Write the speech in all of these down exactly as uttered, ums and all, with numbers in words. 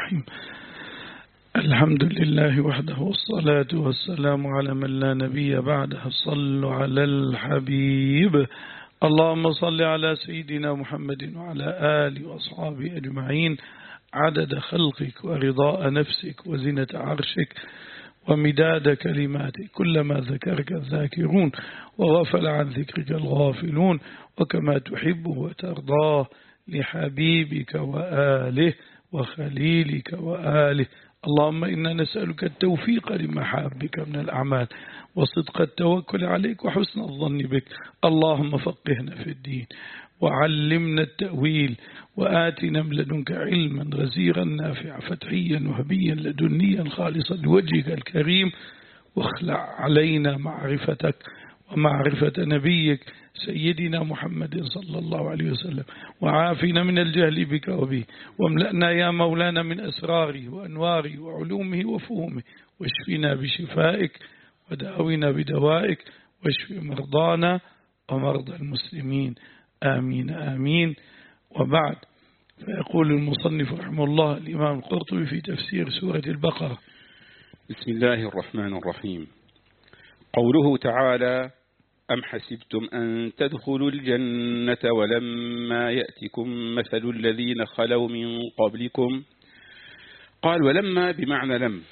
الرحيم. الحمد لله وحده والصلاة والسلام على من لا نبي بعده. صلوا على الحبيب. اللهم صل على سيدنا محمد وعلى آله وأصحابه أجمعين عدد خلقك ورضاء نفسك وزنة عرشك ومداد كلماتك، كلما ذكرك الذاكرون وغفل عن ذكرك الغافلون، وكما تحبه وترضاه لحبيبك وآله وخليلك وآله. اللهم إنا نسألك التوفيق لمحابك من الأعمال وصدق التوكل عليك وحسن الظن بك. اللهم فقهنا في الدين وعلمنا التأويل وآتنا من لدنك علما غزيرا نافعا فتحيا وهبيا لدنيا خالصا لوجهك الكريم، واخلع علينا معرفتك ومعرفة نبيك سيدنا محمد صلى الله عليه وسلم، وعافنا من الجهل بك وبه، واملأنا يا مولانا من أسراره وأنواره وعلومه وفهمه، واشفنا بشفائك وداونا بدوائك، واشف مرضانا ومرضى المسلمين، آمين آمين. وبعد، فيقول المصنف رحمه الله الإمام القرطبي في تفسير سورة البقرة: بسم الله الرحمن الرحيم. قوله تعالى: أم حسبتم أن تدخلوا الجنة ولما يأتكم مثل الذين خلوا من قبلكم. قال: ولما بمعنى لم،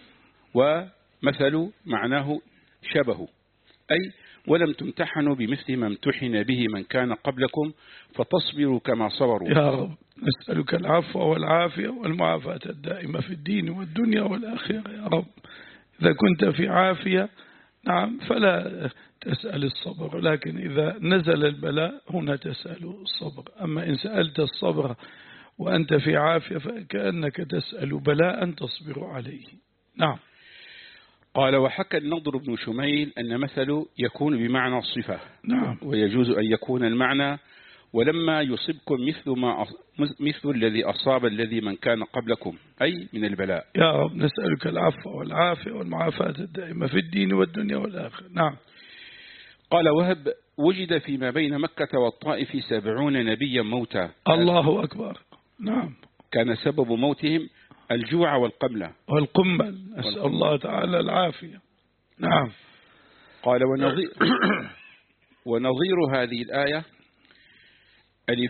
ومثل معناه شبه، أي ولم تمتحنوا بمثل ما امتحن به من كان قبلكم فتصبروا كما صبروا. يا رب نسألك العفو والعافية والمعافاة الدائمة في الدين والدنيا والآخرة يا رب. إذا كنت في عافية نعم فلا تسأل الصبر، لكن إذا نزل البلاء هنا تسأل الصبر. أما إن سألت الصبر وأنت في عافية فكأنك تسأل بلاء تصبر عليه. نعم. قال: وحكى النضر بن شميل أن مثل يكون بمعنى الصفة. نعم. ويجوز أن يكون المعنى ولما يصبكم مثل ما مثل الذي أصاب الذي من كان قبلكم، أي من البلاء. يا رب نسألك العفو والعافية والمعافاة الدائمة في الدين والدنيا والآخرة. نعم. قال وهب: وجد فيما بين مكة والطائف سبعون نبيا موتى. الله أكبر. نعم. كان سبب موتهم الجوع والقملة والقمل، نسأل الله تعالى العافية. نعم. قال: ونظير, ونظير هذه الآية: ألف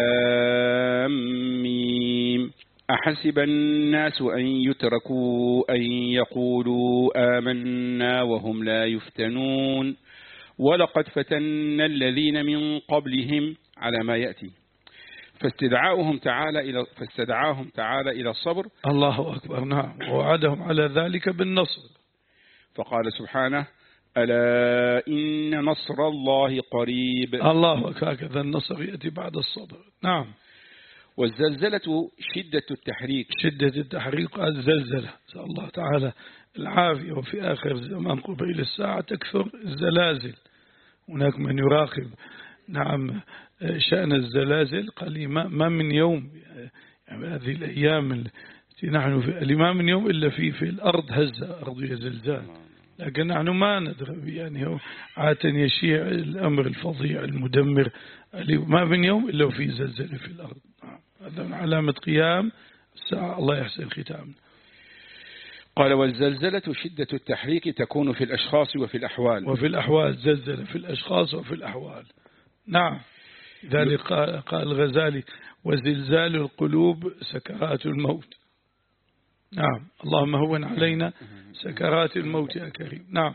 لام ميم، أحسب الناس أن يتركوا أن يقولوا آمنا وهم لا يفتنون ولقد فتنا الذين من قبلهم على ما يأتي. فاستدعاهم تعالى إلى فاستدعاهم تعالى إلى الصبر. الله أكبر. نعم. ووعدهم على ذلك بالنصر. فقال سبحانه: ألا إن نصر الله قريب. الله أكبر. هكذا النصر يأتي بعد الصبر. نعم. والزلزلة شدة التحريك. شدة التحريك الزلزلة، نسأل الله تعالى العافية. وفي آخر زمان قبيل الساعة تكثر الزلازل. هناك من يراقب نعم شأن الزلازل. قال ما من يوم يعني هذه الأيام التي نحن في ما من يوم إلا في في الأرض هزة أرضية زلزال، لكن نحن ما ندري يعني هو عادة يشيع الأمر الفظيع المدمر. ما من يوم إلا في زلزال في الأرض. هذا من علامة قيام الساعة. الله يحسن ختامنا. قال: والزلزلة شدة التحريك تكون في الأشخاص وفي الأحوال. وفي الأحوال زلزلة في الأشخاص وفي الأحوال. نعم. ذلك قال الغزالي: وزلزال القلوب سكرات الموت. نعم. اللهم هون علينا سكرات الموت يا كريم. نعم.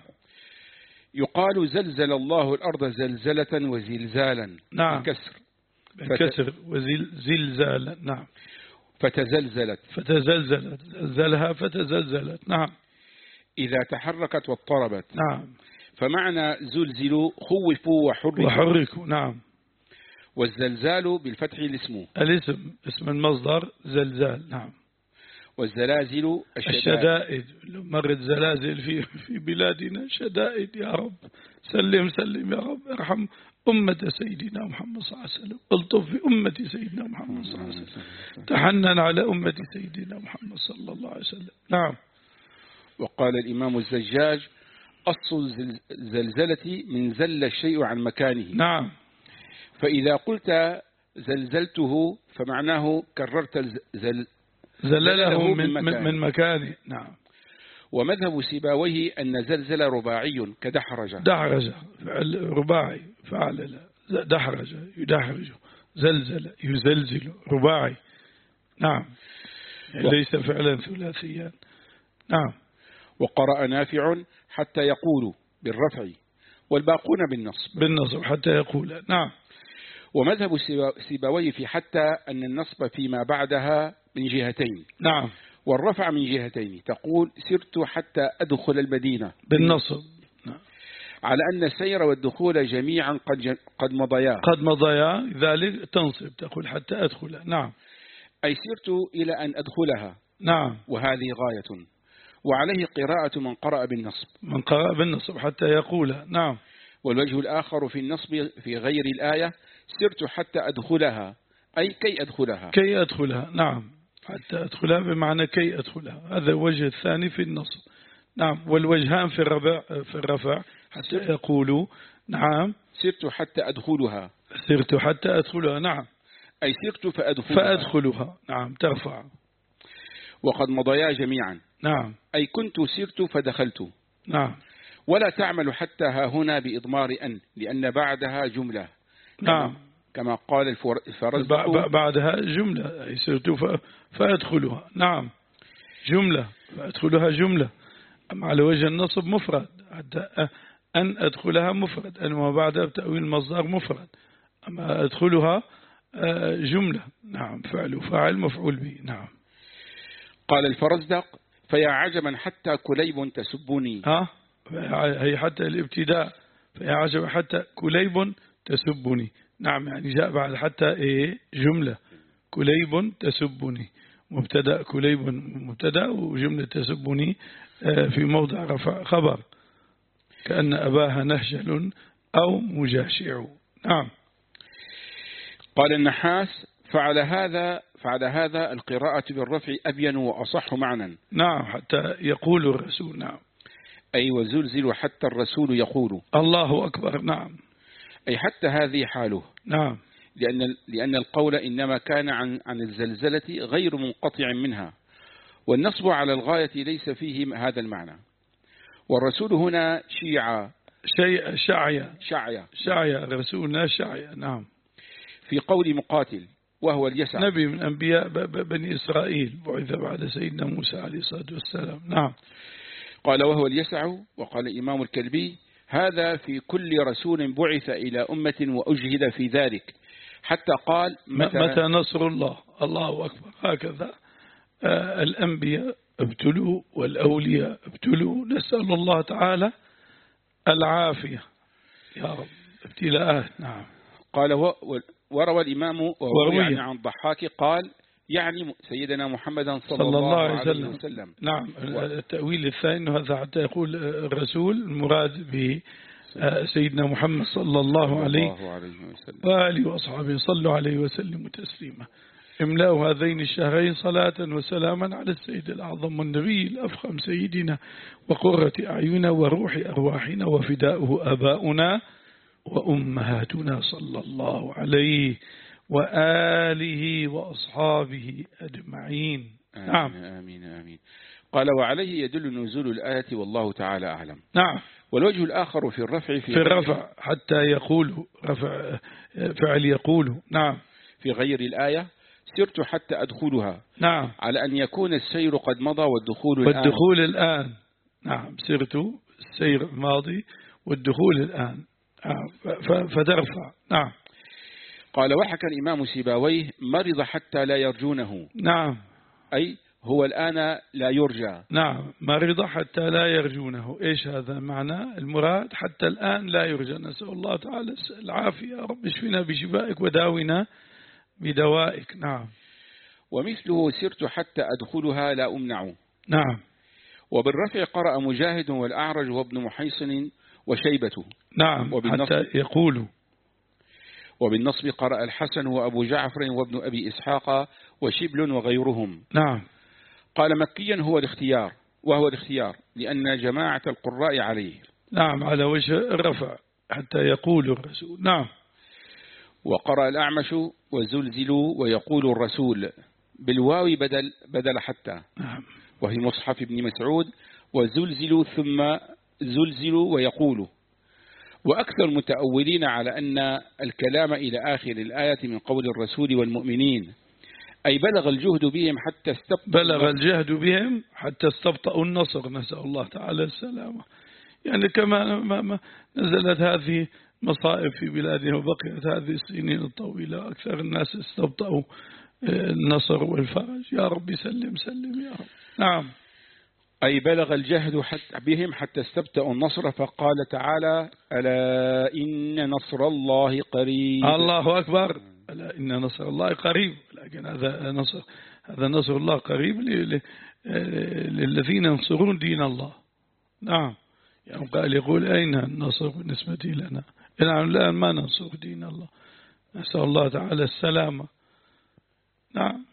يقال: زلزل الله الأرض زلزلة وزلزالا. نعم. بالكسر بالكسر وزلزالا. نعم. فتزلزلت فتزلزلت زلزلها فتزلزلت. نعم. إذا تحركت واضطربت. نعم. فمعنى زلزلوا خوفوا وحركوا. وحركوا. نعم. والزلزال بالفتح الاسم الاسم اسم المصدر زلزال. نعم. والزلازل الشدائد, الشدائد. مرت زلازل في في بلادنا شدائد. يا رب سلم سلم يا رب. ارحم أمة سيدنا محمد صلى الله عليه وسلم. الطف في أمة سيدنا محمد صلى الله عليه وسلم. تحنن على أمة سيدنا محمد صلى الله عليه وسلم. نعم. وقال الإمام الزجاج: أصل الزلزلة من زل الشيء عن مكانه. نعم. فإذا قلت زلزلته فمعناه كررت الزل زلله من, من, من مكانه. نعم. ومذهب سيباويه أن زلزل رباعي كدحرج. دحرج فعل رباعي فعل دحرج يدحرج، زلزل يزلزل رباعي. نعم. ليس فعلا ثلاثيا. نعم. وقرأ نافع حتى يقول بالرفع والباقون بالنصب. بالنصب حتى يقول. نعم. ومذهب سيباويه في حتى أن النصب فيما بعدها من جهتين. نعم. والرفع من جهتين، تقول سرت حتى أدخل المدينة بالنصب. نعم. على أن السير والدخول جميعا قد قد مضيا قد مضيا ذلك تنصب تقول حتى أدخل. نعم. أي سرت إلى أن أدخلها. نعم. وهذه غاية. وعليه قراءة من قرأ بالنصب. من قرأ بالنصب حتى يقول. نعم. والوجه الآخر في النصب في غير الآية سرت حتى أدخلها، أي كي أدخلها. كي أدخلها. نعم. حتى أدخلها بمعنى كي أدخلها، هذا الوجه الثاني في النصب. نعم. والوجهان في الرفع في الرفع حتى يقولوا. نعم. سرت حتى أدخلها. سرت حتى أدخلها. نعم. أي سرت فأدخلها. فأدخلها. نعم. ترفع. وقد مضيا جميعا. نعم. أي كنت سرت فدخلت. نعم. ولا تعمل حتى ها هنا بإضمار أن، لأن بعدها جملة. نعم. كما قال الفرزدق بعدها جملة، أي سرت فأدخلها. نعم. جملة فأدخلها جملة. أما على وجه النصب مفرد، حتى أن أدخلها مفرد، أن ما بعدها بتأويل مصدر مفرد. أما أدخلها جملة. نعم. فعل فاعل مفعول به. نعم. قال الفرزدق فيا عجبا حتى كليب تسبني. ها هي حتى الابتداء، فيا عجبا حتى كليب تسبني. نعم. يعني جاء بعد حتى إيه جملة كليب تسبني، مبتدأ كليب مبتدأ وجملة تسبني في موضع رفع خبر، كأن أباها نهجل أو مجاشع. نعم. قال النحاس فعل هذا فعل هذا القراءة بالرفع أبين وأصح معنى. نعم. حتى يقول الرسول. نعم. أي وزلزل حتى الرسول يقول الله أكبر. نعم. أي حتى هذه حاله. نعم. لأن لأن القول إنما كان عن عن الزلزلة غير منقطع منها، والنصب على الغاية ليس فيه هذا المعنى. والرسول هنا شيعة شيء شعية شعية شعية رسولنا شعية. نعم. في قول مقاتل وهو اليسع، نبي من أنبياء بني إسرائيل بعث بعد سيدنا موسى عليه الصلاة والسلام. نعم. قال وهو اليسع. وقال إمام الكلبي هذا في كل رسول بعث إلى أمة وأجهد في ذلك، حتى قال متى, متى نصر الله. الله أكبر. هكذا آه الأنبياء ابتلوا والأولياء ابتلوا، نسأل الله تعالى العافية يا رب. ابتلاءات. نعم. قال وروى الإمام وروي يعني عن ضحاك قال يعني سيدنا محمد صلى, صلى الله عليه وسلم. وسلم. نعم. التأويل الثاني هذا حتى يقول الرسول المراد به سيدنا محمد صلى الله عليه وسلم وآله وأصحابه صلوا عليه وسلم تسليما. املأ هذين الشهرين صلاة وسلاما على السيد الأعظم والنبي الأفخم سيدنا وقرة أعيننا وروح أرواحنا وفداؤه آباؤنا وأمهاتنا صلى الله عليه وآله وأصحابه أجمعين. آمين. نعم. آمين آمين. قال وعليه يدل نزول الآية والله تعالى أعلم. نعم. والوجه الآخر في الرفع في, في الرفع حتى يقول رفع فعل يقول. نعم. في غير الآية سرت حتى أدخلها. نعم. على أن يكون السير قد مضى والدخول الآن. والدخول الآن. نعم. سرت السير ماضي والدخول الآن. فترفع. نعم. قال وحكى الإمام سيباويه مرض حتى لا يرجونه. نعم. أي هو الآن لا يرجى. نعم. مرض حتى لا يرجونه. إيش هذا معنى المراد؟ حتى الآن لا يرجى. نسأل الله تعالى العافية. رب اشفنا بشفائك وداونا بدوائك. نعم. ومثله سرت حتى أدخلها لا أمنع. نعم. وبالرفع قرأ مجاهد والأعرج وابن محيصن وشيبة. نعم. حتى يقول. وبالنصب قرأ الحسن وأبو جعفر وابن أبي إسحاق وشبل وغيرهم. نعم. قال مكيا هو الاختيار وهو الاختيار لأن جماعة القراء عليه. نعم. على وجه الرفع حتى يقول الرسول. نعم. وقرأ الأعمش وزلزلوا ويقول الرسول. بالواو بدل بدل حتى، وفي مصحف ابن مسعود وزلزلوا ثم زلزلوا ويقولوا. وأكثر المتأولين على أن الكلام إلى آخر الآية من قول الرسول والمؤمنين، أي بلغ الجهد بهم حتى استبطأوا بلغ الجهد بهم حتى استبطأوا النصر، نسأل الله تعالى السلامة. يعني كما ما ما نزلت هذه مصائب في بلادنا وبقيت هذه السنين الطويلة، أكثر الناس استبطأوا النصر والفرج. يا رب سلم سلم يا رب. نعم. أي بلغ الجهد حتى بهم حتى استبطأوا النصر، فقال تعالى: ألا إن نصر الله قريب. الله أكبر. ألا إن نصر الله قريب. لكن هذا نصر هذا نصر الله قريب للذين ينصرون دين الله. نعم. يعني قال يقول أين النصر بالنسبة لنا؟ نعم الآن ما ننصر دين الله، نسأل الله تعالى السلامة. نعم.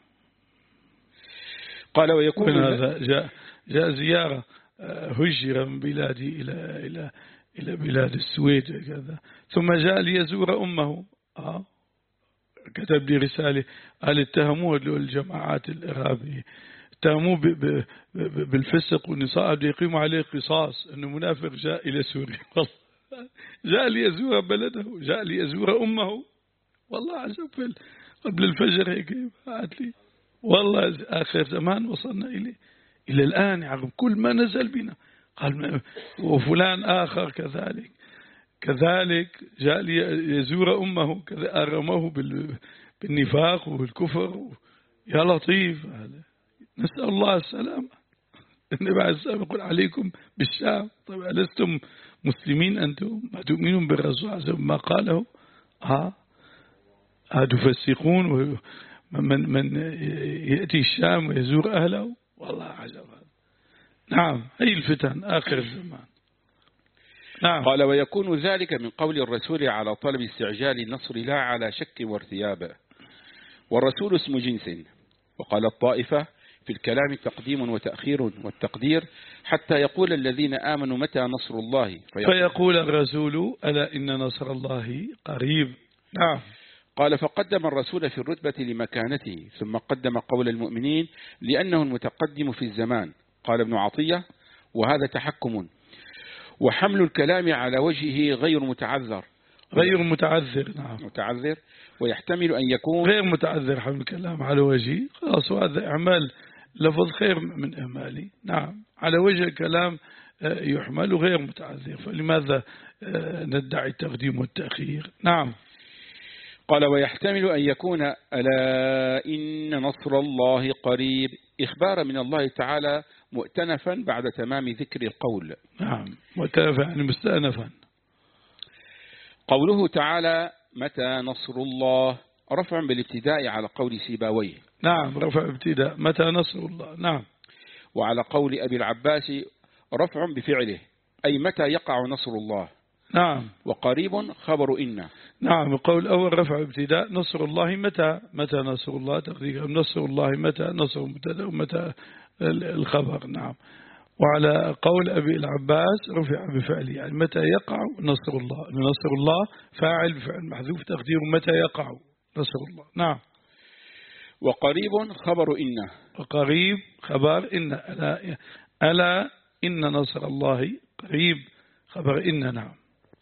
قال ويكون هذا جاء جاء زيارة، هجر من بلادي إلى إلى إلى بلاد السويد كذا، ثم جاء ليزور أمه. آه كتب لي رسالة، قال اتهموه الجماعات الإرهابية، اتهموه بالفسق والنصاء، يقيموا عليه قصاص أنه منافق جاء إلى سوريا. جاء ليزور بلده، جاء ليزور أمه. والله عجب، قبل الفجر هيك بعت لي، والله آخر زمان وصلنا إليه إلى الآن. يعني كل ما نزل بنا قال، وفلان آخر كذلك كذلك جاء ليزور أمه، كذا أرموه بالنفاق والكفر. يا لطيف هذا، نسأل الله السلامة. النبي عليه السلام يقول عليكم بالشام. طيب ألستم مسلمين أنتم؟ ما تؤمنون بالرسول عليه السلام ما قاله؟ ها تفسقون من من يأتي الشام ويزور أهله. والله عجب. نعم. هي الفتن آخر الزمان. نعم. قال ويكون ذلك من قول الرسول على طلب استعجال النصر لا على شك وارتياب. والرسول اسم جنس. وقال الطائفة في الكلام تقديم وتأخير، والتقدير حتى يقول الذين آمنوا متى نصر الله، فيقول, فيقول الرسول ألا إن نصر الله قريب. نعم. قال فقدم الرسول في الرتبة لمكانته، ثم قدم قول المؤمنين لأنه المتقدم في الزمان. قال ابن عطية: وهذا تحكم، وحمل الكلام على وجهه غير متعذر. غير متعذر. نعم. متعذر، ويحتمل أن يكون غير متعذر. حمل الكلام على وجهه خلاص، وهذا إعمال لفظ خير من إهمالي. نعم. على وجه الكلام يحمل غير متعذر، فلماذا ندعي التقديم والتأخير؟ نعم. قال ويحتمل أن يكون ألا إن نصر الله قريب إخبار من الله تعالى مؤتنفا بعد تمام ذكر القول. نعم. مؤتنفا يعني مستأنفا. قوله تعالى متى نصر الله رفع بالابتداء على قول سيباويه. نعم. رفع ابتداء متى نصر الله. نعم. وعلى قول أبي العباس رفع بفعله، أي متى يقع نصر الله. نعم. وقريب خبر إن. نعم. القول الأول رفع ابتداء، نصر الله متى، متى نصر الله تقدير نصر الله متى، نصر مبتدا ومتى الخبر. نعم. وعلى قول أبي العباس رفع بفعله، يعني متى يقع نصر الله. نصر الله فاعل بفعل محذوف تقدير متى يقع نصر الله. نعم. وقريب خبر إن. وقريب خبر إن. ألا, ألا إن نصر الله قريب خبر إن. نعم.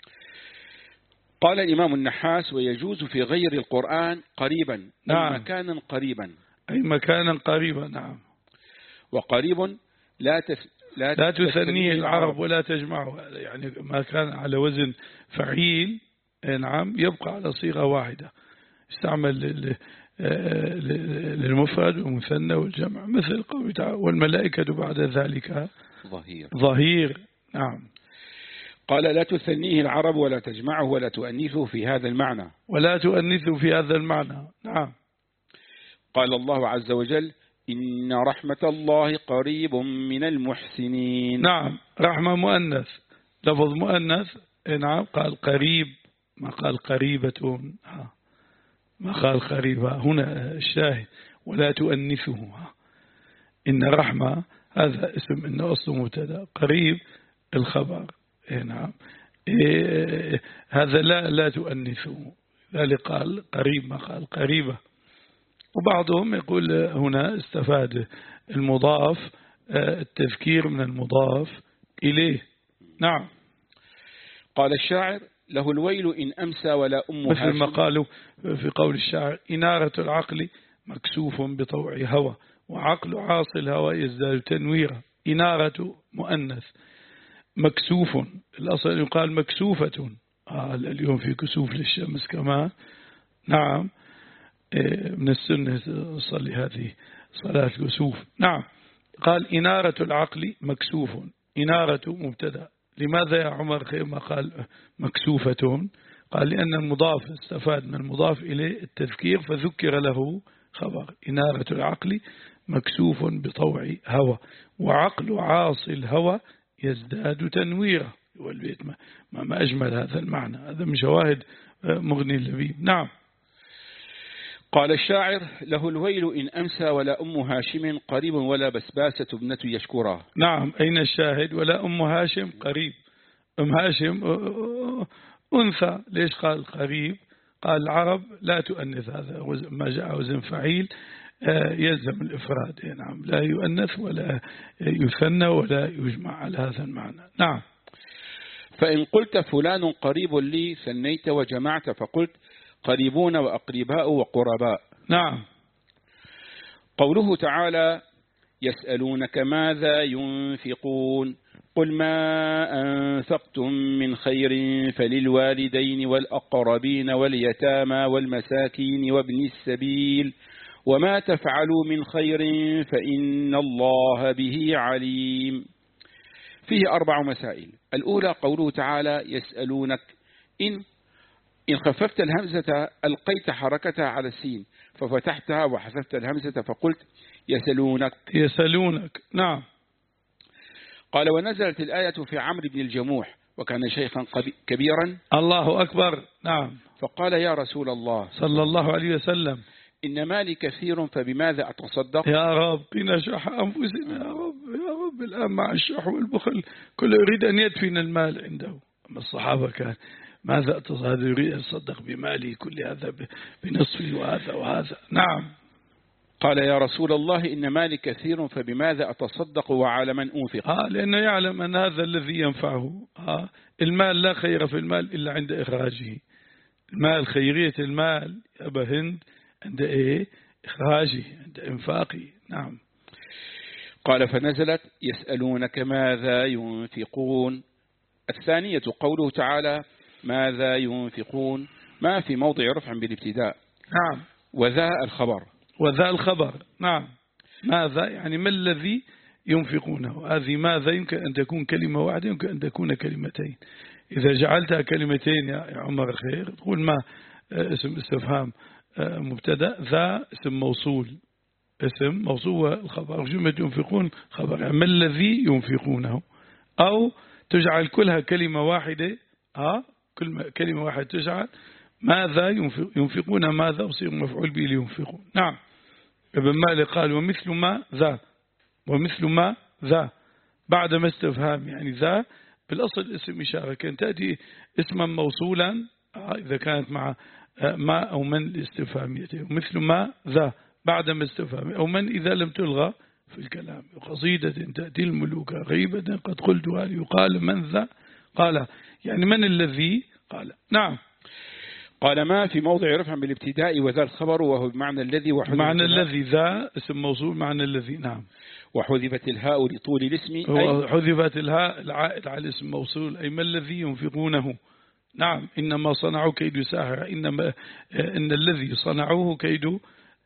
قال الإمام النحاس ويجوز في غير القرآن قريبا. نعم. أي مكانا قريبا. أي مكانا قريبا. نعم. وقريب لا تس لا, لا تثنيه العرب ولا تجمعه، يعني ما كان على وزن فعيل. نعم. يبقى على صيغة واحدة، استعمل للمفرد والمثنى والجمع، مثل قوله تعالى والملائكة بعد ذلك ظهير. ظهير. نعم. قال لا تثنيه العرب ولا تجمعه ولا تؤنثه في هذا المعنى. ولا تؤنثه في هذا المعنى. نعم. قال الله عز وجل إن رحمة الله قريب من المحسنين. نعم. رحمة مؤنث، لفظ مؤنث. نعم. قال قريب، ما قال قريبة، ما قال قريبة. هنا الشاهد ولا تؤنثه. إن رحمة هذا اسم، إن أصله مبتدا، قريب الخبر. نعم. إيه هذا لا لا تؤنثه، ذلك قال قريب ما قال قريبة. وبعضهم يقول هنا استفاد المضاف التذكير من المضاف إليه. نعم. قال الشاعر له الويل إن أمسى ولا أم هاشم، مثل ما قالوا في قول الشاعر إنارة العقل مكسوف بطوع هوى وعقل عاصي الهوى يزداد تنويرا. إنارة مؤنث، مكسوف الأصل يقال مكسوفة. آه اليوم في كسوف للشمس كمان. نعم من السنة صلي هذه صلاة كسوف. نعم. قال إنارة العقل مكسوف، إنارة مبتدأ. لماذا يا عمر خير ما قال مكسوفة؟ قال لأن المضاف استفاد من المضاف إليه التذكير فذكر له خبر. إنارة العقل مكسوف بطوع هوى وعقل عاصي الهوى يزداد تنويرا. والبيت ما, ما أجمل هذا المعنى، هذا من شواهد مغني اللبيب. نعم. قال الشاعر له الويل إن أمسى ولا أم هاشم قريب ولا بسباسة ابنة يشكرها. نعم. أين الشاهد؟ ولا أم هاشم قريب. أم هاشم أنثى. ليش قال قريب؟ قال العرب لا تؤنث، هذا ما جاء وزن فعيل يلزم الإفراد. نعم. لا يؤنث ولا يثنى ولا يجمع على هذا المعنى. نعم. فإن قلت فلان قريب لي ثنيت وجمعت فقلت قريبون وأقرباء وقرباء. نعم. قوله تعالى يسألونك ماذا ينفقون قل ما أنفقتم من خير فللوالدين والأقربين واليتامى والمساكين وابن السبيل وما تفعلوا من خير فإن الله به عليم. فيه أربع مسائل. الأولى قوله تعالى يسألونك، إن إن خففت الهمزة ألقيت حركتها على السين ففتحتها وحذفت الهمزة فقلت يسألونك. يسألونك. نعم. قال ونزلت الآية في عمرو بن الجموح وكان شيخا كبيرا. الله أكبر. نعم. فقال يا رسول الله صلى الله عليه وسلم إن مالي كثير فبماذا أتصدق؟ يا رب قنا شح أنفسنا يا رب، يا رب الآن مع الشح والبخل كل يريد أن يدفن المال عنده. أما الصحابة كان ماذا أتصدق؟ يريد أن يصدق بمالي كل هذا بنصفه وهذا وهذا. نعم. قال يا رسول الله إن مالي كثير فبماذا أتصدق وعلى من أنفق؟ آه لأنه يعلم أن هذا الذي ينفعه. آه المال لا خير في المال إلا عند إخراجه. المال خيرية المال يا أبا هند عند إيه؟ إخراجه، عند إنفاقه. نعم. قال فنزلت يسألونك ماذا ينفقون. الثانية قوله تعالى ماذا ينفقون ما في موضع رفع بالابتداء. نعم. وذا الخبر. وذا الخبر. نعم. ماذا يعني ما الذي ينفقونه. هذه ماذا يمكن أن تكون كلمة واحدة، يمكن أن تكون كلمتين. إذا جعلتها كلمتين يا عمر خير تقول ما اسم استفهام مبتدأ، ذا اسم موصول، اسم موصول الخبر جملة ينفقون خبر يعني ما الذي ينفقونه. أو تجعل كلها كلمة واحدة. ها كل كلمة واحدة تجعل ماذا ينفق ينفقون ماذا وصير مفعول به لينفقون. نعم. ابن مالك قال ومثل ما ذا، ومثل ما ذا بعد ما استفهام يعني ذا بالأصل اسم إشارة كان تأتي اسما موصولا إذا كانت مع ما أو من الاستفهامية. ومثل ما ذا بعد ما استفهام أو من إذا لم تلغى في الكلام. قصيدة تأتي الملوك غيبة قد قلتها يقال من ذا قال يعني من الذي قال. نعم. قال ما في موضع رفع بالابتداء وذا الخبر وهو بمعنى الذي معنى الذي ذا اسم موصول معنى الذي. نعم. وحذفت الهاء لطول الاسم حذفت الهاء العائد على الاسم موصول أي ما الذي ينفقونه. نعم. إنما صنعوا كيد ساحر، إنما إن الذي صنعوه كيد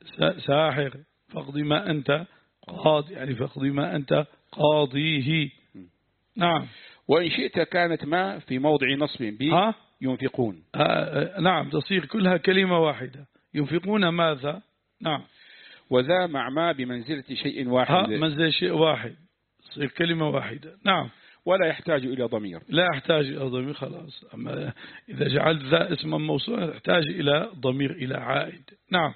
ساحر فاقض ما أنت قاض يعني فاقض ما أنت قاضيه. نعم. وإن شئت كانت ما في موضع نصب به ينفقون. آه نعم تصير كلها كلمة واحدة ينفقون ماذا. نعم. وذا مع ما بمنزلة شيء واحد منزلة شيء واحد تصير كلمة واحدة. نعم. ولا يحتاج إلى ضمير. لا يحتاج إلى ضمير خلاص. أما إذا جعلت ذا اسما موصولا يحتاج إلى ضمير إلى عائد. نعم.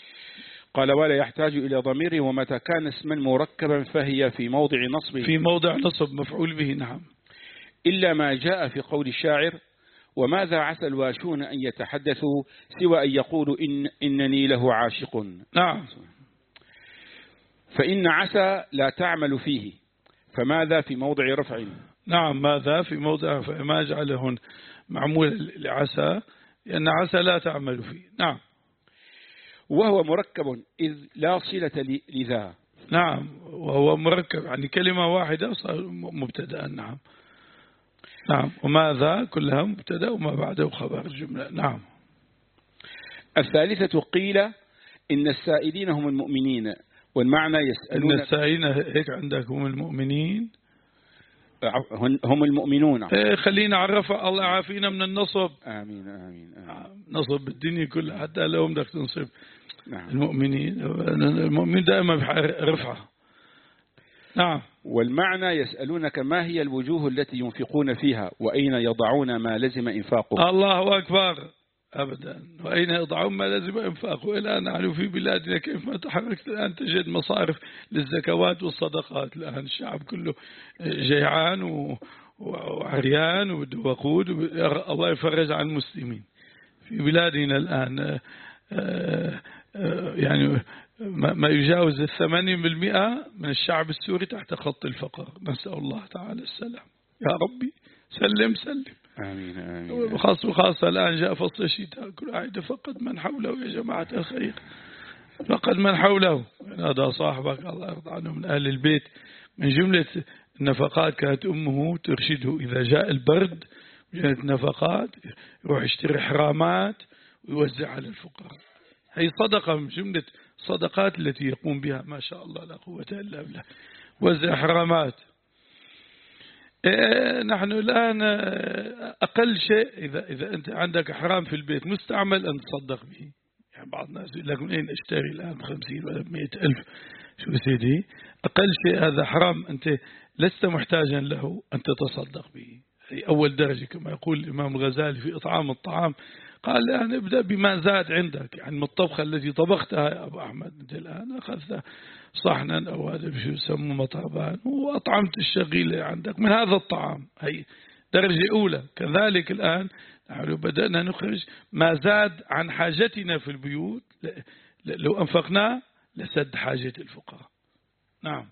قال ولا يحتاج إلى ضمير ومتى كان اسما مركبا فهي في موضع نصب في موضع نصب مفعول به. نعم. إلا ما جاء في قول الشاعر وماذا عسى الواشون أن يتحدثوا سوى أن يقولوا إن إنني له عاشق. نعم. فإن عسى لا تعمل فيه، فماذا في موضع رفع؟ نعم، ماذا في موضع رفع، ما جعلهن معمول لعسى لأن عسى لا تعمل فيه. نعم. وهو مركب إذ لا صلة لذا. نعم، وهو مركب يعني كلمة واحدة صار مبتدأ. نعم. نعم، وماذا كلها مبتدأ وما بعده خبر جملة. نعم. الثالثة قيل إن السائلين هم المؤمنين، والمعنى يسألون. إن السائلين هيك عندك هم المؤمنين، هم المؤمنون. إيه خلينا عرفها، الله عافينا من النصب. آمين آمين, آمين. نصب بالدنيا كلها حتى لو بدك تنصب. نعم. المؤمنين، المؤمن دائما رفعه. نعم. والمعنى يسألونك ما هي الوجوه التي ينفقون فيها وأين يضعون ما لزم إنفاقه. الله أكبر. أبدا. وأين يضعون ما لزم إنفاقه. الآن نحن في بلادنا كيف ما تحركت الآن تجد مصارف للزكوات والصدقات. الآن الشعب كله جيعان وعريان وبده وقود. الله يفرج عن المسلمين في بلادنا الآن. يعني ما يجاوز الثمانين بالمئة من الشعب السوري تحت خط الفقر. نسأل الله تعالى السلام. يا ربي سلم سلم. آمين آمين. وخاصة وخاصة الآن جاء فصل الشتاء كل واحد فقد من حوله. يا جماعة الخير فقد من حوله. هذا صاحبك الله يرضى عنه من أهل البيت من جملة النفقات كانت أمه ترشده إذا جاء البرد جاءت نفقات يروح يشتري حرامات ويوزع على الفقراء. هي صدقة من جملة الصدقات التي يقوم بها ما شاء الله لا قوة إلا بالله. وزع حرامات. إيه نحن الآن أقل شيء إذا إذا أنت عندك حرام في البيت مستعمل أن تصدق به. يعني بعض الناس يقول لك من أين أشتري الآن بخمسين ولا بمئة ألف. شو سيدي أقل شيء هذا حرام أنت لست محتاجا له أن تتصدق به. هي أول درجة كما يقول الإمام الغزالي في إطعام الطعام قال الآن ابدأ بما زاد عندك. يعني من الطبخة التي طبختها يا أبو أحمد أنت الآن أخذت صحنا أو هذا بشو يسموه مطعبان وأطعمت الشغيلة عندك من هذا الطعام. هي درجة أولى. كذلك الآن نحن بدأنا نخرج ما زاد عن حاجتنا في البيوت لو أنفقناه لسد حاجة الفقراء. نعم.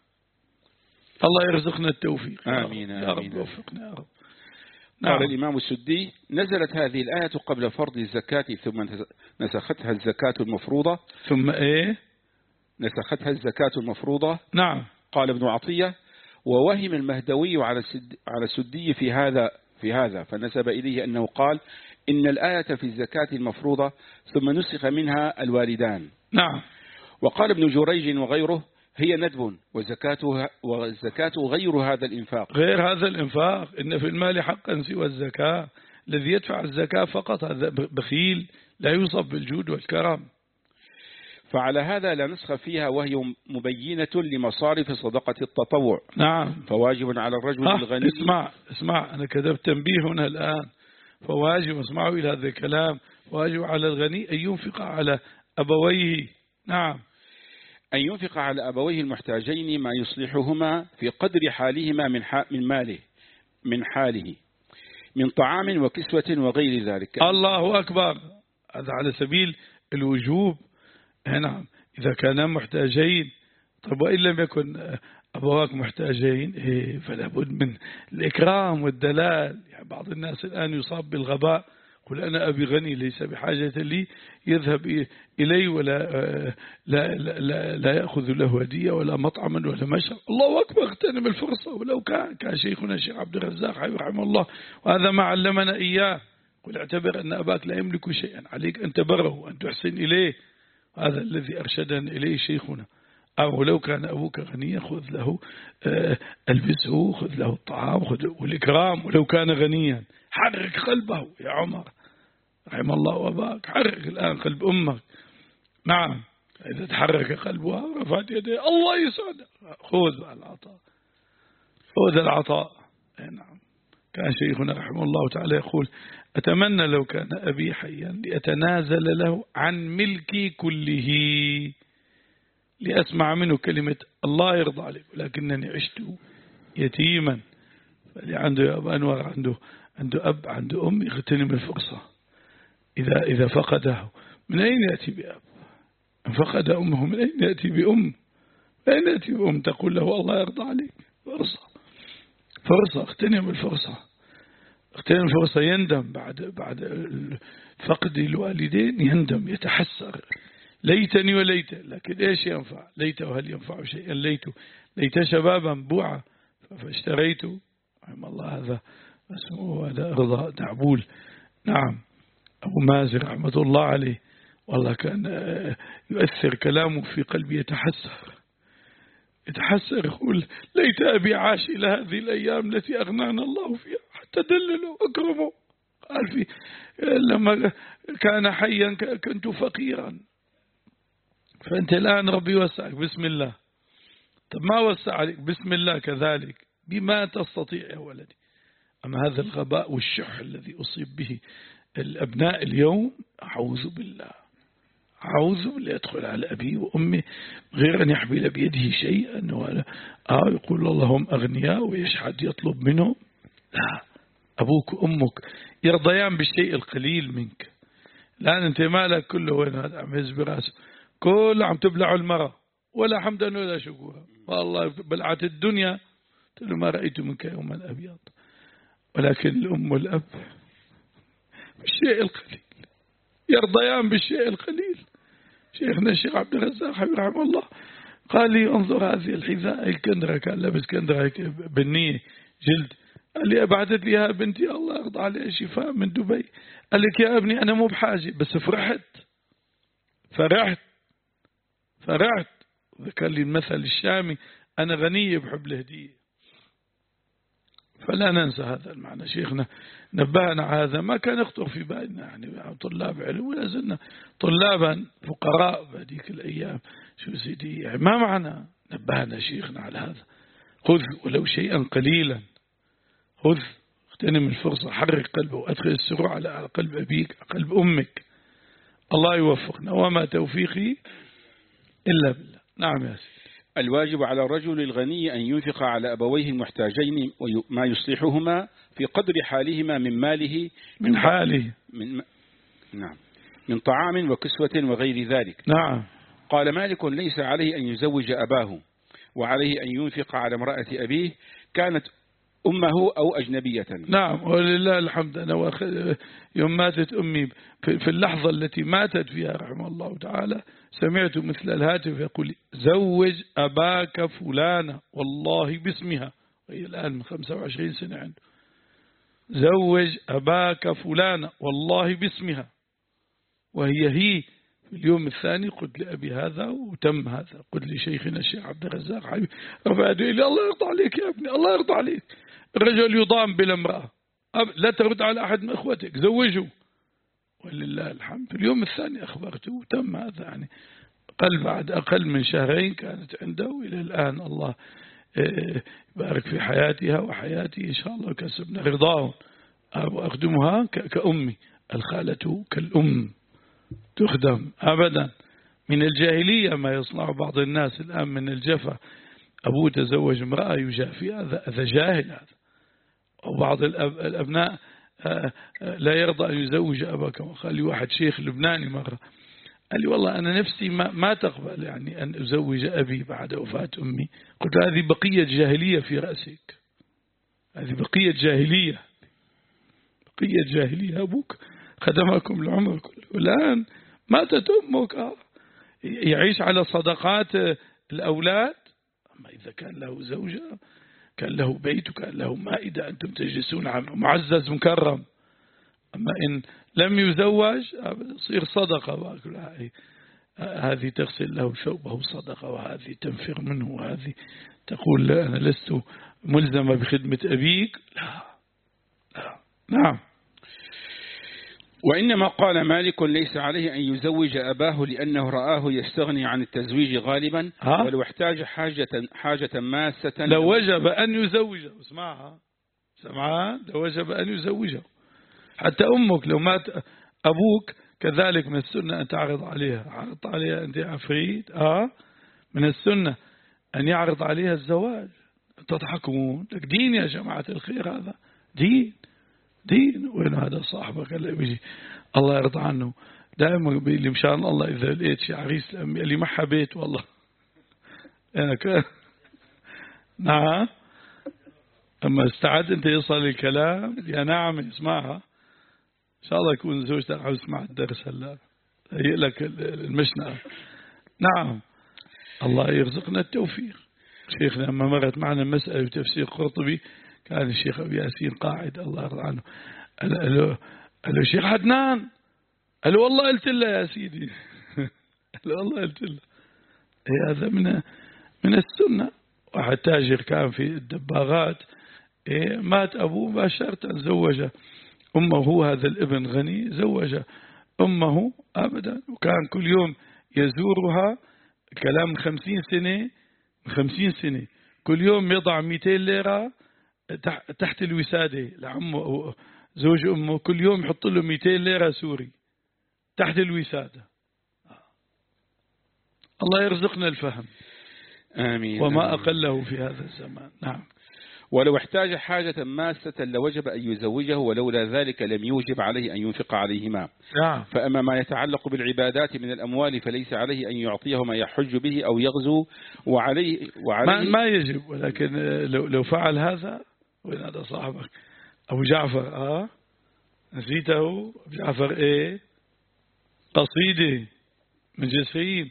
الله يرزقنا التوفيق. آمين يا رب آمين. وفقنا يا رب. نعم. قال الإمام السدي نزلت هذه الآية قبل فرض الزكاة ثم نسختها الزكاة المفروضة. ثم إيه نسختها الزكاة المفروضة. نعم. قال ابن عطية ووهم المهدوي على السد على السدي في هذا في هذا فنسب إليه أنه قال إن الآية في الزكاة المفروضة ثم نسخ منها الوالدان. نعم. وقال ابن جريج وغيره هي ندب وزكاتها والزكاة غير هذا الإنفاق. غير هذا الإنفاق. إن في المال حقا سوى الزكاة. الذي يدفع الزكاة فقط هذا بخيل لا يوصف بالجود والكرم. فعلى هذا لا نسخ فيها وهي مبينة لمصارف صدقة التطوع. نعم. فواجب على الرجل آه الغني. اسمع اسمع أنا كتبت تنبيه هنا الآن. فواجب اسمعوا إلى هذا الكلام. واجب على الغني أن ينفق على أبويه. نعم. أن ينفق على أبويه المحتاجين ما يصلحهما في قدر حالهما من من ماله من حاله من طعام وكسوة وغير ذلك. الله أكبر. هذا على سبيل الوجوب. نعم. إذا كانا محتاجين. طب وإن لم يكن أبواك محتاجين إيه فلا بد من الإكرام والدلال. يعني بعض الناس الآن يصاب بالغباء. قل أنا أبي غني ليس بحاجة لي يذهب إلي ولا لا, لا, لا, لا يأخذ له هدية ولا مطعما ولا مشرب. الله أكبر. اغتنم الفرصة. ولو كان كان شيخنا الشيخ عبد الرزاق رحمه الله وهذا ما علمنا إياه. قل اعتبر أن أباك لا يملك شيئا عليك أن تبره وأن تحسن إليه. هذا الذي أرشدنا إليه شيخنا. أو لو كان أبوك غنيا خذ له ألبسه خذ له الطعام خذ له الإكرام. ولو كان غنيا حرك قلبه يا عمر رحم الله أباك. حرك الآن قلب أمك. نعم. إذا تحرك قلبها رفعت يديه الله يسعدك. خذ العطاء خذ العطاء. نعم. كان شيخنا رحمه الله تعالى يقول أتمنى لو كان أبي حيا لأتنازل له عن ملكي كله لأسمع منه كلمة الله يرضى عليك. لكنني عشت يتيما. فاللي عنده يا أبا أنور عنده عنده أب عنده أم يغتنم الفرصة. إذا إذا فقده من أين يأتي بأب؟ إن فقد أمه من أين يأتي بأم؟ من أين يأتي بأم تقول له الله يرضى عليك؟ فرصة فرصة اغتنم الفرصة اغتنم الفرصة. يندم بعد بعد فقد الوالدين، يندم يتحسر ليتني وليت، لكن إيش ينفع؟ ليت وهل ينفع شيئا؟ ليت ليت شبابا بوعا فاشتريت. رحم الله هذا اسمه هذا رضا دعبول. نعم أبو مازن رحمة الله عليه والله كان يؤثر كلامه في قلبي، يتحسر يتحسر يقول ليت أبي عاش إلى هذه الأيام التي أغنانا الله فيها حتى دلله أكرمه. قال في لما كان حيا كنت فقيرا، فأنت الآن ربي وسعك بسم الله. طب ما وسع عليك بسم الله كذلك بما تستطيع يا ولدي. أما هذا الغباء والشح الذي أصيب به الأبناء اليوم، أعوذ بالله أعوذ بالله يدخل على أبي وأمي غير أن يحمل بيده شيئا ولا آه يقول اللهم أغنياء ويشحد يطلب منهم. لا، أبوك وأمك يرضيان بالشيء القليل منك. الآن أنت مالك كله وين هذا عم يهز براسه، كله عم تبلع المرة ولا حمدا ولا شكورا، والله بلعت الدنيا تقول ما رأيت منك يوما أبيض. ولكن الأم والأب بالشيء القليل يرضيان بالشيء القليل. شيخنا الشيخ عبد الرزاق حبيب رحمه الله قال لي انظر هذه الحذاء الكندرة، كان لابس كندرة بنية جلد، قال لي أبعثت لي بنتي الله يرضى عليها شفاء من دبي. قال لك يا ابني أنا مو بحاجة بس فرحت فرحت فرحت ذكر لي المثل الشامي أنا غنية بحب الهدية. فلا ننسى هذا المعنى. شيخنا نبهنا على هذا، ما كان يخطر في بالنا يعني طلاب علم، ولا زلنا طلابا فقراء بهذيك الأيام. شو سيدي يعني ما معنى؟ نبهنا شيخنا على هذا. خذ ولو شيئا قليلا، خذ اغتنم الفرصة، حرك قلبه وأدخل السرور على قلب أبيك قلب أمك. الله يوفقنا وما توفيقي إلا بالله. نعم يا سيدي. الواجب على الرجل الغني أن ينفق على أبويه المحتاجين ما يصلحهما في قدر حالهما من ماله من حاله من نعم من طعام وكسوة وغير ذلك. نعم. قال مالك ليس عليه أن يزوج أباه، وعليه أن ينفق على امرأة أبيه كانت أمه أو أجنبية. نعم ولله الحمد. أنا يوم ماتت أمي في اللحظة التي ماتت فيها رحمه الله تعالى سمعت مثل الهاتف يقول زوج أباك فلانة والله باسمها، وهي الآن من خمسة وعشرين سنة عنده. زوج أباك فلانة والله باسمها، وهي هي في اليوم الثاني قلت لأبي هذا وتم هذا. قلت لشيخنا الشيخ عبد الرزاق حبيبي رفع يديه لي الله يرضى عليك يا ابني الله يرضى عليك. الرجل يضام بلا امرأة لا ترد على أحد من أخوتك زوجه، ولله الحمد. في اليوم الثاني أخبرته وتم هذا. يعني قل بعد أقل من شهرين كانت عنده إلى الآن. الله يبارك في حياتها وحياتي إن شاء الله كسبنا رضاهم. أخدمها كأمي، الخالة كالأم تخدم أبدا. من الجاهلية ما يصنع بعض الناس الآن من الجفا، أبوه تزوج امرأة يجافي، هذا هذا جاهل هذا. وبعض الأبناء لا يرضى أن يزوج أباه. كما قال لي واحد شيخ لبناني مرة قال لي والله أنا نفسي ما, ما تقبل يعني أن أزوج أبي بعد وفاة أمي. قلت هذه بقية جاهلية في رأسك، هذه بقية جاهلية بقية جاهلية. أبوك خدمكم العمر كله، الآن ماتت أمك يعيش على صدقات الأولاد. أما إذا كان له زوجة كان له بيت وكان له مائدة أنتم تجلسون عنه معزز مكرم. أما إن لم يزوج يصير صدقة، هذه تغسل له ثوبه صدقة، وهذه تنفر منه، وهذه تقول لا أنا لست ملزمة بخدمة أبيك. لا لا. نعم. وإنما قال مالك ليس عليه أن يزوج أباه لأنه رآه يستغني عن التزويج غالبا، ولو احتاج حاجة, حاجة ماسة لو وجب أن يزوجه. اسمعها سمعان، لو وجب أن يزوجه. حتى أمك لو مات أبوك كذلك من السنة أن تعرض عليها. عرض عليها أنت عفريت آه من السنة أن يعرض عليها الزواج. تضحكون لك دين يا جماعة الخير، هذا دين. دين. وين هذا صاحبك اللي بيجي الله يرضى عنه دائما بيقول لي مشان الله إذا لقيت شي عريس اللي معها بيت والله يعني نعم. أما استعد أنت يصل الكلام يا نعم اسمعها إن شاء الله يكون زوجتك عاوز تسمع الدرس هلا هيئ لك المشنقة. نعم الله يرزقنا التوفيق. شيخنا لما مرت معنا مسألة بتفسير قرطبي كان الشيخ أبي ياسين قاعد الله يرضى عنه قال له قال له شيخ عدنان قال له والله قلت له يا سيدي قال له والله قلت له هذا من من السنة. واحد تاجر كان في الدباغات إيه مات أبوه مباشرة زوجه أمه. هو هذا الابن غني زوج أمه أبدا وكان كل يوم يزورها كلام خمسين سنة خمسين سنة كل يوم يضع مئتين ليرة تحت الوسادة لعمه زوج أمه كل يوم يحط له مئتين ليرة سوري تحت الوسادة. الله يرزقنا الفهم آمين وما آمين. أقله في هذا الزمان. نعم. ولو احتاج حاجة ماسة لوجب أن يزوجه ولولا ذلك لم يوجب عليه أن ينفق عليهما. نعم. فأما ما يتعلق بالعبادات من الأموال فليس عليه أن يعطيه ما يحج به أو يغزو وعليه, وعليه ما, ما يجب. ولكن لو, لو فعل هذا وين هذا صاحبك أبو جعفر آه نسيته أبو جعفر إيه قصيدة من جسيم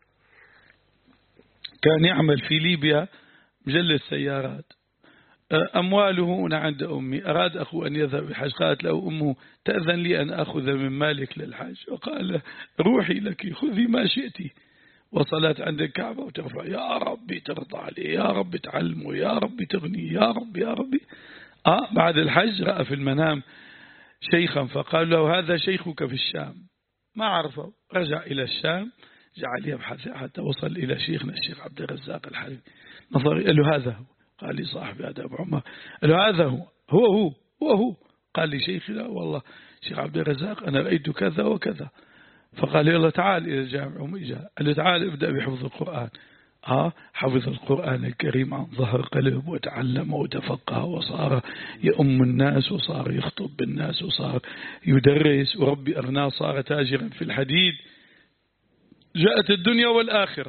كان يعمل في ليبيا مجلة سيارات. أمواله هنا عند أمي أراد أخو أن يذهب الحج قالت له أمه تأذن لي أن أخذ من مالك للحج وقال روحي لك خذي ما شئتي. وصلت عند الكعبة وترفع يا ربي ترضى عليه يا ربي تعلمه يا ربي تغني يا ربي يا ربي. آه بعد الحج رأى في المنام شيخا فقال له هذا شيخك في الشام ما عرفه. رجع إلى الشام جعل يبحث حتى وصل إلى شيخنا الشيخ عبد الرزاق الحلبي نظر قال له هذا هو. قال لي صاحبي هذا أبو عمر قال له هذا هو هو هو هو هو. قال لي شيخي لا والله شيخ عبد الرزاق أنا رأيت كذا وكذا. فقال يلا تعال إلى الجامع ومجا قال له تعال ابدأ بحفظ القرآن. آه حفظ القرآن الكريم عن ظهر قلب وتعلم وتفقه وصار يؤم الناس وصار يخطب بالناس وصار يدرس وربي أغناه صار تاجرا في الحديد. جاءت الدنيا والآخرة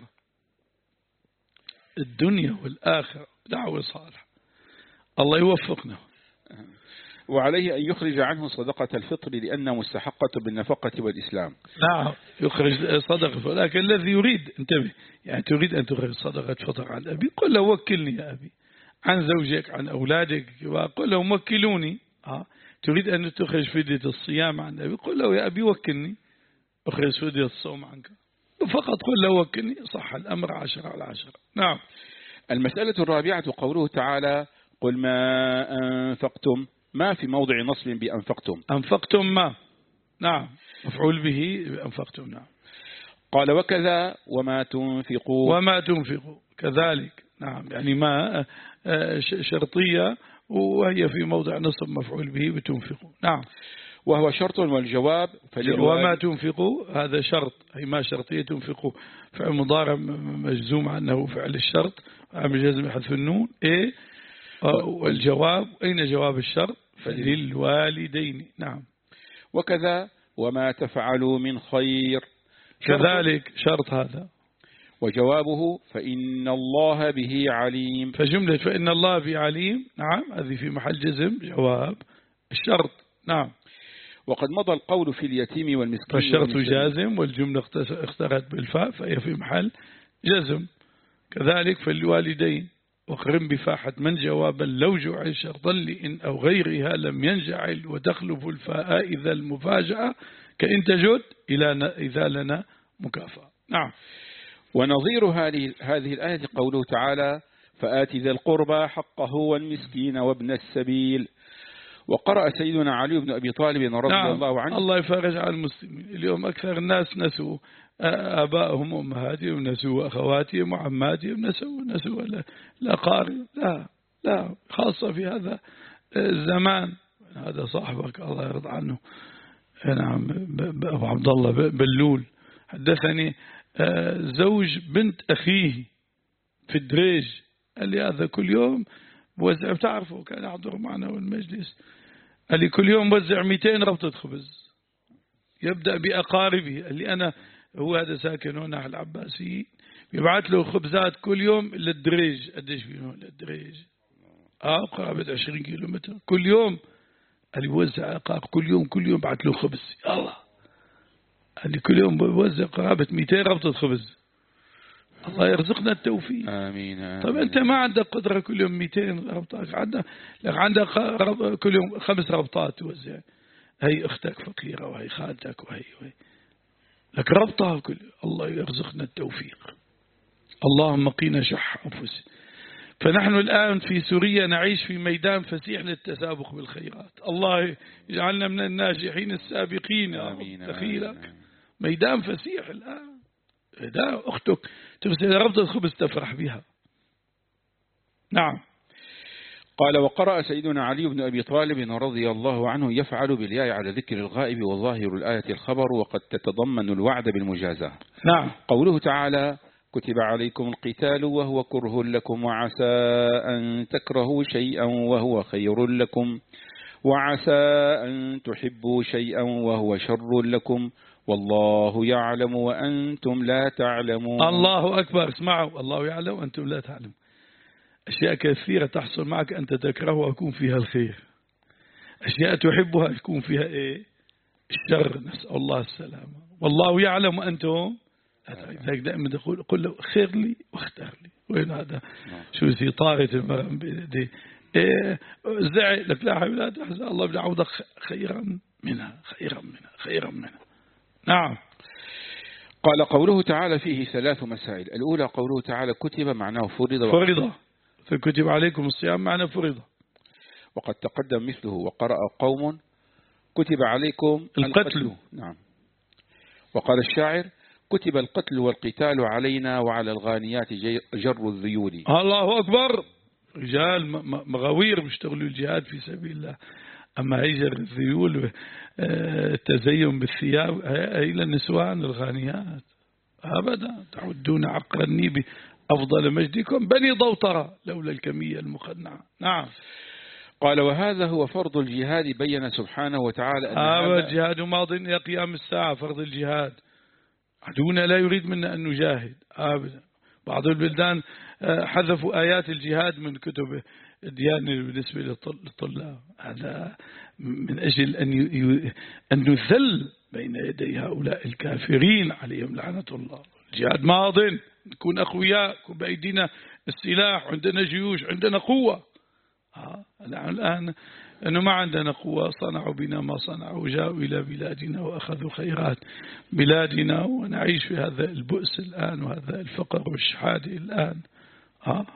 الدنيا والآخرة دعوة صالحة الله يوفقنا. وعليه أن يخرج عنه صدقة الفطر لأنها مستحقة بالنفقة والإسلام. نعم يخرج صدقة لكن الذي يريد انتبه يعني تريد أن تخرج صدقة فطر عن أبي قل له وكلني يا أبي عن زوجك عن أولادك وقل له وكلوني. آه. تريد أن تخرج فدية الصيام عن أبي قل له يا أبي وكلني أخرج فدية الصوم عنك فقط قل له وكلني صح الأمر عشرة على عشرة. نعم. المسألة الرابعة قوله تعالى قل ما أنفقتم ما في موضع نصب بأنفقتم أنفقتم ما نعم مفعول به أنفقتم. نعم. قال وكذا وما تنفقوا وما تنفقوا كذلك. نعم يعني ما شرطية وهي في موضع نصب مفعول به بتنفقوا. نعم. وهو شرط والجواب وما تنفقوا هذا شرط أي ما شرطية تنفقوا فعل مضارع مجزوم عنه فعل الشرط عامل جزم حذف النون إيه والجواب أين جواب الشرط فللوالدين. نعم. وكذا وما تفعلوا من خير كذلك شرط هذا وجوابه فإن الله به عليم. فجملة فإن الله به عليم نعم هذه في محل جزم جواب الشرط. نعم. وقد مضى القول في اليتيم والمسكين فالشرط جازم والجملة اخترت بالفاء فهي في محل جزم. كذلك فالوالدين وقرن بفاحة من جوابا لو جعل شرطا لإن أو غيرها لم ينجعل وتخلف الفاء إذا المفاجأة كإن تجد إلى إذا لنا مكافأة. نعم. ونظير هذه هذه الآية قوله تعالى فآت ذا القربى حقه والمسكين وابن السبيل. وقرأ سيدنا علي بن أبي طالب رضي نعم. الله عنه الله يفرج على المسلمين. اليوم أكثر الناس نسوا آبائهم وأمهاتهم نسوا أخواتهم وعماتهم نسوا نسوا الأقارب. لا لا خاصة في هذا الزمان. هذا صاحبك الله يرضى عنه نعم أبو عبد الله بلول حدثني زوج بنت أخيه في الدريج قال لي هذا كل يوم بوزع بتعرفه كان يحضر معنا والمجلس قال لي كل يوم وزع مئتين ربطة خبز، يبدأ بأقاربه. قال لي أنا هو هذا ساكن هنا على العباسيين، يبعث له خبزات كل يوم للدريج. قديش فيه للدريج؟ آه قرابة عشرين كيلو متر كل يوم. قال لي بوزع أقاق كل يوم، كل يوم بعث له خبز. يا الله، قال لي كل يوم بوزع قرابة مئتين ربطة خبز. الله يرزقنا التوفيق. آمين, آمين. طب أنت ما عندك قدرة كل يوم مئتين ربطة، عندك عندك كل يوم خمس ربطات توزع. هي أختك فقيرة وهي خالتك وهي وهي لك ربطها كل. الله يرزقنا التوفيق. اللهم قينا شح أنفسنا. فنحن الآن في سوريا نعيش في ميدان فسيح للتسابق بالخيرات. الله يجعلنا من الناجحين السابقين. آمين, تخيلك ميدان فسيح الآن. ده أختك ترسل ربطة خبز تفرح بها. نعم. قال وقرأ سيدنا علي بن أبي طالب رضي الله عنه يفعل بالياء على ذكر الغائب وظاهر الآية الخبر وقد تتضمن الوعد بالمجازاة. نعم. قوله تعالى كتب عليكم القتال وهو كره لكم وعسى أن تكرهوا شيئا وهو خير لكم وعسى أن تحبوا شيئا وهو شر لكم والله يعلم وأنتم لا تعلمون. الله أكبر. اسمعوا، الله يعلم وأنتم لا تعلمون. أشياء كثيرة تحصل معك أنت تكرهها يكون فيها الخير، أشياء تحبها يكون فيها إيه؟ الشر. نسأل الله السلامة. والله يعلم وأنتم لا. دائما تقول قل له خير لي واختار لي. وين هذا؟ شو في طارة المرأة بيدي إيه زعل لك لا حول لا تحزن الله بيعوضك خيرا منها خيرا منها خيرا منها. نعم. قال قوله تعالى فيه ثلاث مسائل. الأولى قوله تعالى كتب معناه فرض فرض، فكتب عليكم الصيام معنى فرض. وقد تقدم مثله وقرأ قوم كتب عليكم القتل, القتل. نعم. وقال الشاعر كتب القتل والقتال علينا وعلى الغانيات جر الذيول. الله أكبر. رجال مغاوير بيشتغلوا الجهاد في سبيل الله، أما هيجر الذيول التزين بالثياب إلى النسوان الغانيات أبدا. تعدون عقر النيب أفضل مجدكم بني ضوطرة لولا الكمية المخنعة. نعم. قال وهذا هو فرض الجهاد بين سبحانه وتعالى أن هذا الجهاد ماض إلى قيام الساعة. فرض الجهاد عدونا لا يريد منا أن نجاهد أبدا. بعض البلدان حذفوا آيات الجهاد من كتب الديانة بالنسبة للطلاب. هذا من أجل أن أن نذل بين يدي هؤلاء الكافرين عليهم لعنة الله. الجهاد ماض، نكون أقوياء، نكون بأيدينا السلاح، عندنا جيوش، عندنا قوة. آه الآن أنه ما عندنا قوة، صنعوا بنا ما صنعوا، جاءوا إلى بلادنا وأخذوا خيرات بلادنا ونعيش في هذا البؤس الآن وهذا الفقر والشحاد الآن. آه.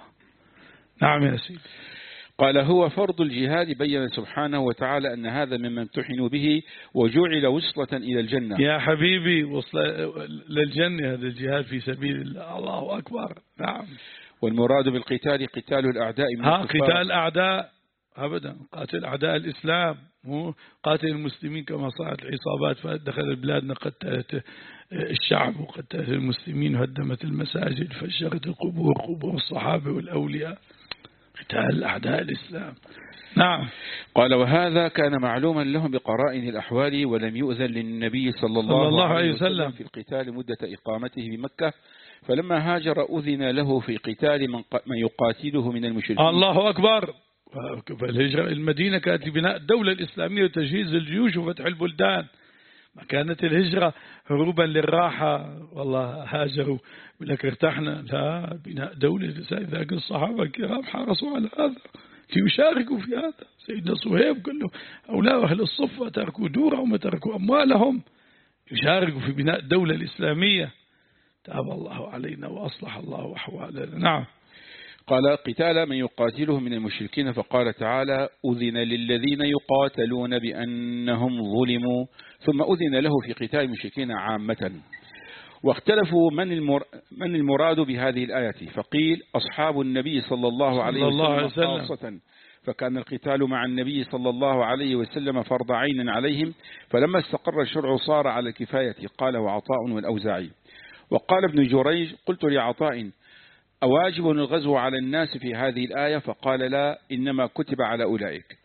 نعم يا سيدي. قال هو فرض الجهاد بين سبحانه وتعالى أن هذا مما امتحنوا به وجعل وصلة إلى الجنة. يا حبيبي وصل للجنة هذا الجهاد في سبيل الله. الله أكبر. نعم. والمراد بالقتال قتال الأعداء من ها قتال أعداء أبدا. قاتل أعداء الإسلام، مو قاتل المسلمين كما صارت العصابات فدخلت بلادنا قتلت الشعب وقتلت المسلمين وهدمت المساجد فجرت القبور قبور الصحابة والأولياء. قتال أعداء الإسلام. نعم. قال وهذا كان معلوما لهم بقرائن الأحوال ولم يؤذن للنبي صلى الله, صلى الله عليه وسلم في القتال مدة إقامته بمكة، فلما هاجر أذن له في قتال من, من يقاتله من المشركين. الله أكبر. فالهجرة المدينة كانت لبناء الدولة الإسلامية وتجهيز الجيوش وفتح البلدان. ما كانت الهجرة هروبا للراحة والله هاجروا لك ارتحنا، لا بناء دولة. ذاك الصحابة الكرام حرصوا على هذا ليشاركوا في هذا. سيدنا صهيب كله أولاد أهل الصفة تركوا دورهم وتركوا أموالهم يشاركوا في بناء الدولة الإسلامية. تاب الله علينا وأصلح الله أحوالنا. نعم. قال قتال من يقاتله من المشركين، فقال تعالى أذن للذين يقاتلون بأنهم ظلموا، ثم أذن له في قتال المشركين عامة. واختلفوا من, المر... من المراد بهذه الآية، فقيل أصحاب النبي صلى الله عليه وسلم خاصة، فكان القتال مع النبي صلى الله عليه وسلم فرض عين عليهم، فلما استقر الشرع صار على الكفاية. قال وعطاء والأوزاعي. وقال ابن جريج قلت لعطاء أواجب الغزو على الناس في هذه الآية؟ فقال لا، إنما كتب على أولئك.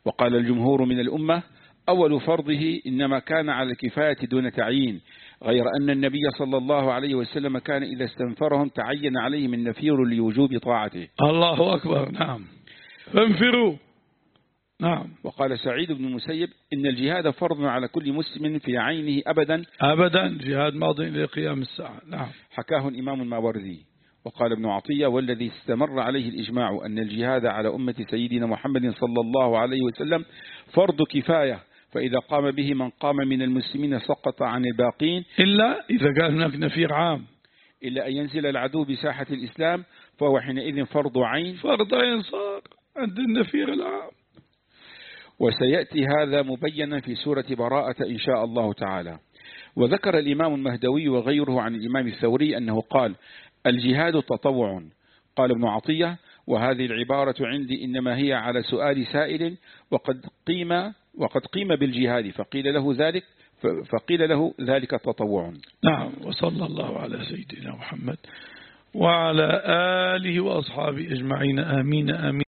وقال الجمهور من الأمة أول فرضه إنما كان على الكفاية دون تعيين، غير أن النبي صلى الله عليه وسلم كان إذا استنفرهم تعين عليهم النفير لوجوب طاعته. الله أكبر. نعم، فانفروا. نعم. وقال سعيد بن المسيب إن الجهاد فرض على كل مسلم في عينه أبدا أبدا، جهاد ماض إلى قيام الساعة. نعم. حكاه الإمام الماوردي. وقال ابن عطية والذي استمر عليه الإجماع أن الجهاد على أمة سيدنا محمد صلى الله عليه وسلم فرض كفاية، فإذا قام به من قام من المسلمين سقط عن الباقين، إلا إذا كان هناك نفير عام، إلا أن ينزل العدو بساحة الإسلام فهو حينئذ فرض عين. فرض عين صار عند النفير العام. وسيأتي هذا مبينا في سورة براءة إن شاء الله تعالى. وذكر الإمام المهدوي وغيره عن الإمام الثوري أنه قال الجهاد تطوع. قال ابن عطية وهذه العبارة عندي إنما هي على سؤال سائل وقد قيم وقد قيم بالجهاد فقيل له ذلك فقيل له ذلك تطوع. نعم. وصلى الله على سيدنا محمد وعلى آله وأصحابه أجمعين. آمين آمين.